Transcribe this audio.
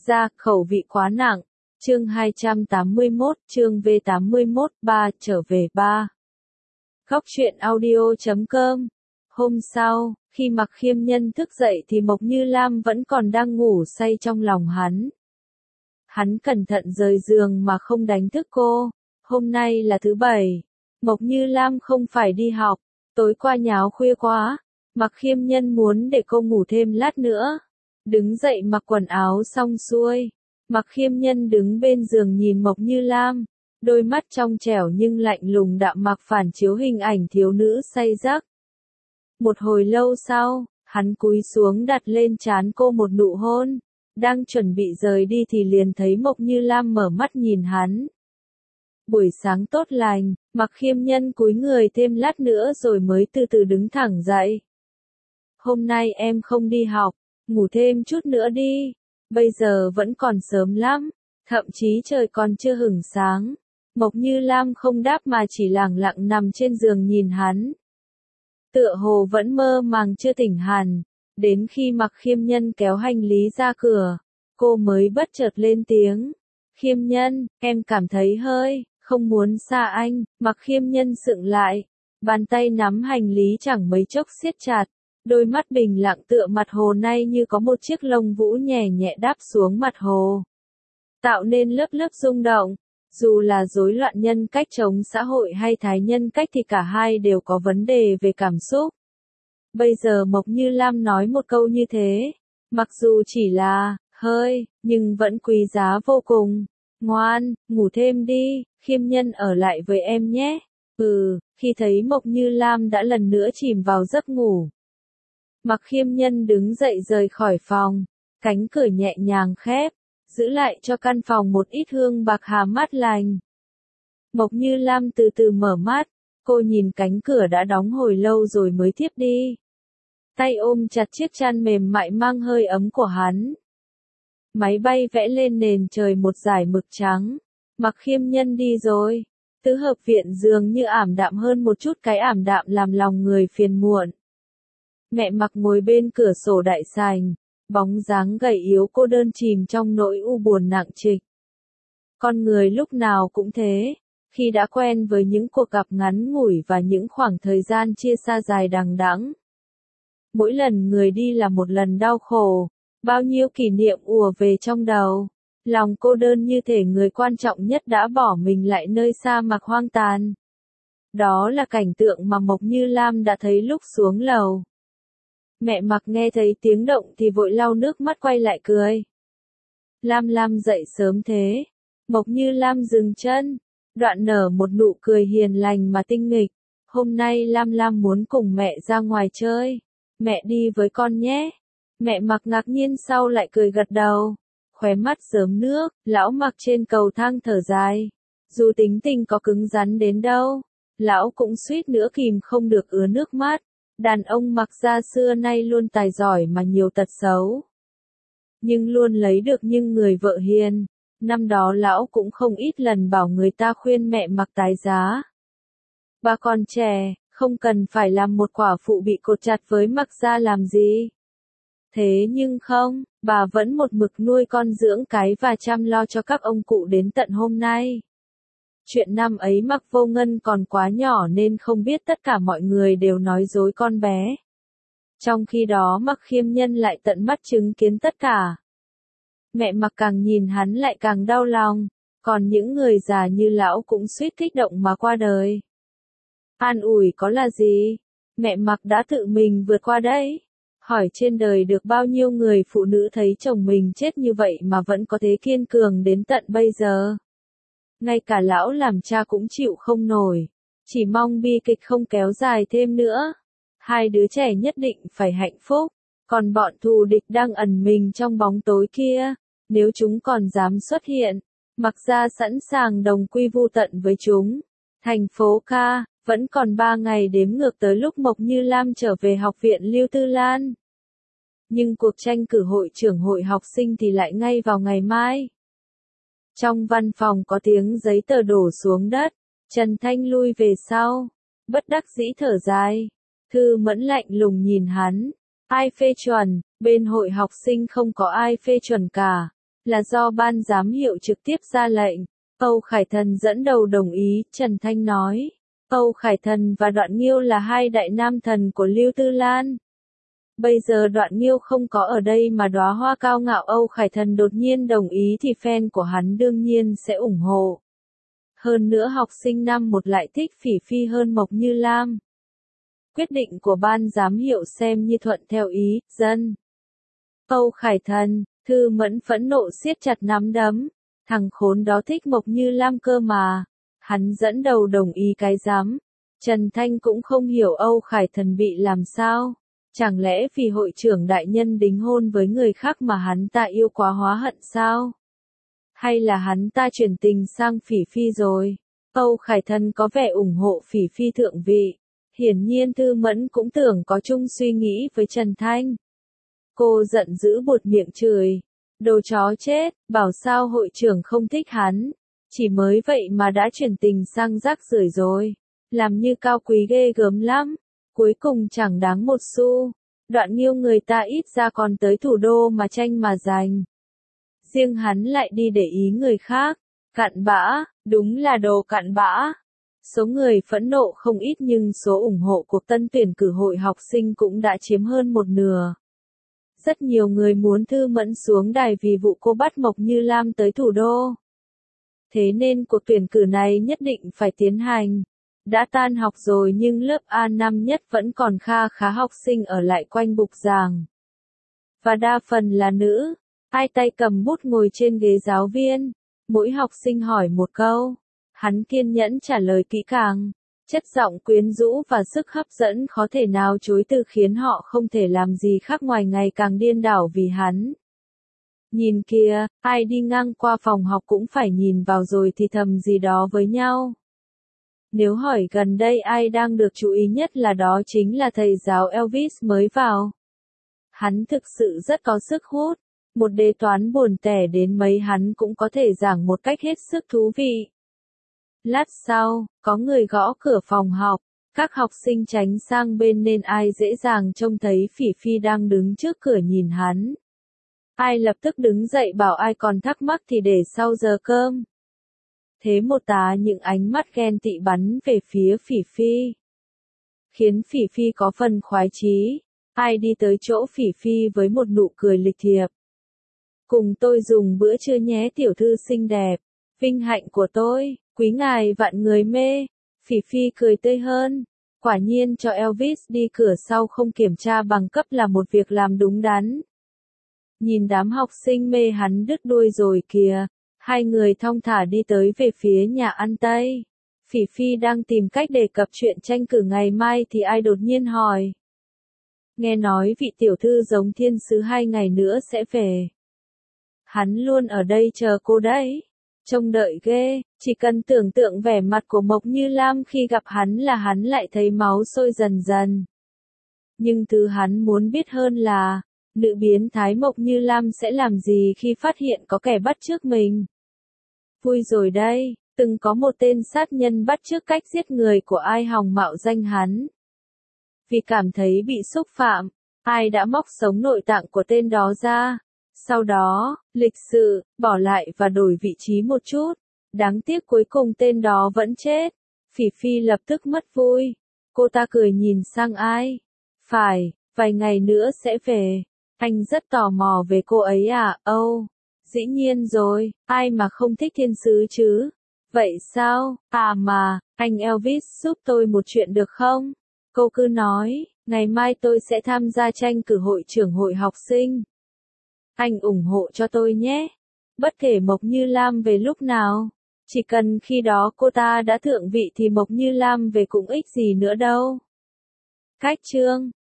ra, khẩu vị quá nặng. Chương 281, chương V81, 3, trở về 3. Góc truyện audio.com. Hôm sau, khi Mặc Khiêm Nhân thức dậy thì Mộc Như Lam vẫn còn đang ngủ say trong lòng hắn. Hắn cẩn thận rời giường mà không đánh thức cô. Hôm nay là thứ Bảy. Mộc Như Lam không phải đi học. Tối qua nháo khuya quá. Mặc Khiêm Nhân muốn để cô ngủ thêm lát nữa. Đứng dậy mặc quần áo xong xuôi. Mặc Khiêm Nhân đứng bên giường nhìn Mộc Như Lam. Đôi mắt trong trẻo nhưng lạnh lùng đạm mạc phản chiếu hình ảnh thiếu nữ say giấc. Một hồi lâu sau, hắn cúi xuống đặt lên trán cô một nụ hôn. Đang chuẩn bị rời đi thì liền thấy Mộc Như Lam mở mắt nhìn hắn. Buổi sáng tốt lành, Mặc Khiêm Nhân cúi người thêm lát nữa rồi mới từ từ đứng thẳng dậy. Hôm nay em không đi học, ngủ thêm chút nữa đi. Bây giờ vẫn còn sớm lắm, thậm chí trời còn chưa hửng sáng. Mộc Như Lam không đáp mà chỉ lẳng lặng nằm trên giường nhìn hắn. Tựa hồ vẫn mơ màng chưa tỉnh hẳn, đến khi Mặc Khiêm Nhân kéo hành lý ra cửa, cô mới bất chợt lên tiếng. Khiêm Nhân, em cảm thấy hơi, không muốn xa anh. Mặc Khiêm Nhân sững lại, bàn tay nắm hành lý chẳng mấy chốc siết chặt, đôi mắt bình lặng tựa mặt hồ nay như có một chiếc lông vũ nhẹ nhẹ đáp xuống mặt hồ, tạo nên lớp lớp rung động. Dù là rối loạn nhân cách chống xã hội hay thái nhân cách thì cả hai đều có vấn đề về cảm xúc. Bây giờ Mộc Như Lam nói một câu như thế, mặc dù chỉ là hơi, nhưng vẫn quý giá vô cùng. Ngoan, ngủ thêm đi, Khiêm Nhân ở lại với em nhé. Khi thấy Mộc Như Lam đã lần nữa chìm vào giấc ngủ. Mặc Khiêm Nhân đứng dậy rời khỏi phòng, cánh cửa nhẹ nhàng khép, giữ lại cho căn phòng một ít hương bạc hà mát lành. Mộc Như Lam từ từ mở mắt, cô nhìn cánh cửa đã đóng hồi lâu rồi mới thiếp đi. Tay ôm chặt chiếc chăn mềm mại mang hơi ấm của hắn. Máy bay vẽ lên nền trời một dải mực trắng. Mặc Khiêm Nhân đi rồi. Tứ hợp viện dường như ảm đạm hơn một chút, cái ảm đạm làm lòng người phiền muộn. Mẹ Mặc ngồi bên cửa sổ đại sảnh, bóng dáng gầy yếu cô đơn chìm trong nỗi u buồn nặng trịch. Con người lúc nào cũng thế, khi đã quen với những cuộc gặp ngắn ngủi và những khoảng thời gian chia xa dài đằng đẵng. Mỗi lần người đi là một lần đau khổ, bao nhiêu kỷ niệm ùa về trong đầu. Lòng cô đơn như thể người quan trọng nhất đã bỏ mình lại nơi sa mạc hoang tàn. Đó là cảnh tượng mà Mộc Như Lam đã thấy lúc xuống lầu. Mẹ Mặc nghe thấy tiếng động thì vội lau nước mắt quay lại cười. Lam Lam dậy sớm thế. Mộc Như Lam dừng chân, đoạn nở một nụ cười hiền lành mà tinh nghịch. Hôm nay Lam Lam muốn cùng mẹ ra ngoài chơi. Mẹ đi với con nhé. Mẹ Mặc ngạc nhiên sau lại cười gật đầu. Khóe mắt rớm nước, lão Mặc trên cầu thang thở dài. Dù tính tình có cứng rắn đến đâu, lão cũng suýt nữa kìm không được ứa nước mắt. Đàn ông Mặc gia xưa nay luôn tài giỏi mà nhiều tật xấu, nhưng luôn lấy được những người vợ hiền. Năm đó lão cũng không ít lần bảo người ta khuyên mẹ Mặc tái giá. Bà còn trẻ, không cần phải làm một quả phụ bị cột chặt với Mặc gia làm gì. Thế nhưng không, bà vẫn một mực nuôi con dưỡng cái và chăm lo cho các ông cụ đến tận hôm nay. Chuyện năm ấy Mặc Vô Ngân còn quá nhỏ nên không biết tất cả mọi người đều nói dối con bé. Trong khi đó Mặc Khiêm Nhân lại tận mắt chứng kiến tất cả. Mẹ Mặc càng nhìn hắn lại càng đau lòng, còn những người già như lão cũng suýt kích động mà qua đời. An ủi có là gì? Mẹ Mặc đã tự mình vượt qua đấy. Hỏi trên đời được bao nhiêu người phụ nữ thấy chồng mình chết như vậy mà vẫn có thế kiên cường đến tận bây giờ. Ngay cả lão làm cha cũng chịu không nổi. Chỉ mong bi kịch không kéo dài thêm nữa. Hai đứa trẻ nhất định phải hạnh phúc. Còn bọn thù địch đang ẩn mình trong bóng tối kia, nếu chúng còn dám xuất hiện, Mặc gia sẵn sàng đồng quy vu tận với chúng. Thành phố Ca, vẫn còn 3 ngày đếm ngược tới lúc Mộc Như Lam trở về học viện Lưu Tư Lan. Nhưng cuộc tranh cử hội trưởng hội học sinh thì lại ngay vào ngày mai. Trong văn phòng có tiếng giấy tờ đổ xuống đất, Trần Thanh lui về sau, bất đắc dĩ thở dài. Thư Mẫn lạnh lùng nhìn hắn. Ai phê chuẩn? Bên hội học sinh không có ai phê chuẩn cả. là do ban giám hiệu trực tiếp ra lệnh. Âu Khải Thần dẫn đầu đồng ý, Trần Thanh nói. Âu Khải Thần và Đoạn Nghiêu là hai đại nam thần của Lưu Tư Lan. Bây giờ Đoạn Nghiêu không có ở đây mà đóa hoa cao ngạo Âu Khải Thần đột nhiên đồng ý thì fan của hắn đương nhiên sẽ ủng hộ. Hơn nữa học sinh năm một lại thích Phỉ Phi hơn Mộc Như Lam. Quyết định của ban giám hiệu xem như thuận theo ý, dân. Âu Khải Thần, Thư Mẫn phẫn nộ siết chặt nắm đấm. Thằng khốn đó thích Mộc Như Lam cơ mà. Hắn dẫn đầu đồng ý cái rắm. Trần Thanh cũng không hiểu Âu Khải Thần bị làm sao. Chẳng lẽ vì hội trưởng đại nhân đính hôn với người khác mà hắn ta yêu quá hóa hận sao? Hay là hắn ta chuyển tình sang Phỉ Phi rồi? Âu Khải Thần có vẻ ủng hộ Phỉ Phi thượng vị. Hiển nhiên Thư Mẫn cũng tưởng có chung suy nghĩ với Trần Thanh. Cô giận dữ buột miệng chửi. Đồ chó chết, bảo sao hội trưởng không thích hắn. Chỉ mới vậy mà đã chuyển tình sang rác rưởi rồi. Làm như cao quý ghê gớm lắm. Cuối cùng chẳng đáng một xu. Đoạn Nghiêu người ta ít ra còn tới thủ đô mà tranh mà giành. Riêng hắn lại đi để ý người khác. Cặn bã, đúng là đồ cặn bã. Số người phẫn nộ không ít nhưng số ủng hộ cuộc tân tuyển cử hội học sinh cũng đã chiếm hơn một nửa. Rất nhiều người muốn Thư Mẫn xuống đài vì vụ cô bắt Mộc Như Lam tới thủ đô. Thế nên cuộc tuyển cử này nhất định phải tiến hành. Đã tan học rồi nhưng lớp A năm nhất vẫn còn kha khá học sinh ở lại quanh bục giảng. Và đa phần là nữ, hai tay cầm bút ngồi trên ghế giáo viên. Mỗi học sinh hỏi một câu. Hắn kiên nhẫn trả lời kỹ càng. Chất giọng quyến rũ và sức hấp dẫn khó thể nào chối từ khiến họ không thể làm gì khác ngoài ngày càng điên đảo vì hắn. Nhìn kìa, ai đi ngang qua phòng học cũng phải nhìn vào rồi thì thầm gì đó với nhau. Nếu hỏi gần đây ai đang được chú ý nhất là đó chính là thầy giáo Elvis mới vào. Hắn thực sự rất có sức hút. Một đề toán buồn tẻ đến mấy hắn cũng có thể giảng một cách hết sức thú vị. Lát sau, có người gõ cửa phòng học. Các học sinh tránh sang bên nên ai dễ dàng trông thấy Phỉ Phi đang đứng trước cửa nhìn hắn. Ai lập tức đứng dậy bảo ai còn thắc mắc thì để sau giờ cơm. Thế một tá những ánh mắt ghen tị bắn về phía Phỉ Phi. Khiến Phỉ Phi có phần khoái chí. Ai đi tới chỗ Phỉ Phi với một nụ cười lịch thiệp. Cùng tôi dùng bữa trưa nhé tiểu thư xinh đẹp. Vinh hạnh của tôi, quý ngài vạn người mê. Phỉ Phi cười tươi hơn. Quả nhiên cho Elvis đi cửa sau không kiểm tra bằng cấp là một việc làm đúng đắn. Nhìn đám học sinh mê hắn đứt đuôi rồi kìa. Hai người thong thả đi tới về phía nhà ăn Tây. Phỉ Phi đang tìm cách đề cập chuyện tranh cử ngày mai thì ai đột nhiên hỏi. Nghe nói vị tiểu thư giống thiên sứ 2 ngày nữa sẽ về. Hắn luôn ở đây chờ cô đấy. Trông đợi ghê, chỉ cần tưởng tượng vẻ mặt của Mộc Như Lam khi gặp hắn là hắn lại thấy máu sôi dần dần. Nhưng thứ hắn muốn biết hơn là, nữ biến thái Mộc Như Lam sẽ làm gì khi phát hiện có kẻ bắt chước mình. Vui rồi đây, từng có một tên sát nhân bắt chước cách giết người của ai hòng mạo danh hắn. Vì cảm thấy bị xúc phạm, ai đã móc sống nội tạng của tên đó ra. Sau đó, lịch sự, bỏ lại và đổi vị trí một chút. Đáng tiếc cuối cùng tên đó vẫn chết. Phỉ Phi lập tức mất vui. Cô ta cười nhìn sang ai. Phải, vài ngày nữa sẽ về. Anh rất tò mò về cô ấy à, Âu. Dĩ nhiên rồi, ai mà không thích thiên sứ chứ. Vậy sao, à mà, anh Elvis giúp tôi một chuyện được không? Cô cứ nói, ngày mai tôi sẽ tham gia tranh cử hội trưởng hội học sinh. Anh ủng hộ cho tôi nhé. Bất kể Mộc Như Lam về lúc nào. Chỉ cần khi đó cô ta đã thượng vị thì Mộc Như Lam về cũng ích gì nữa đâu. Cách chương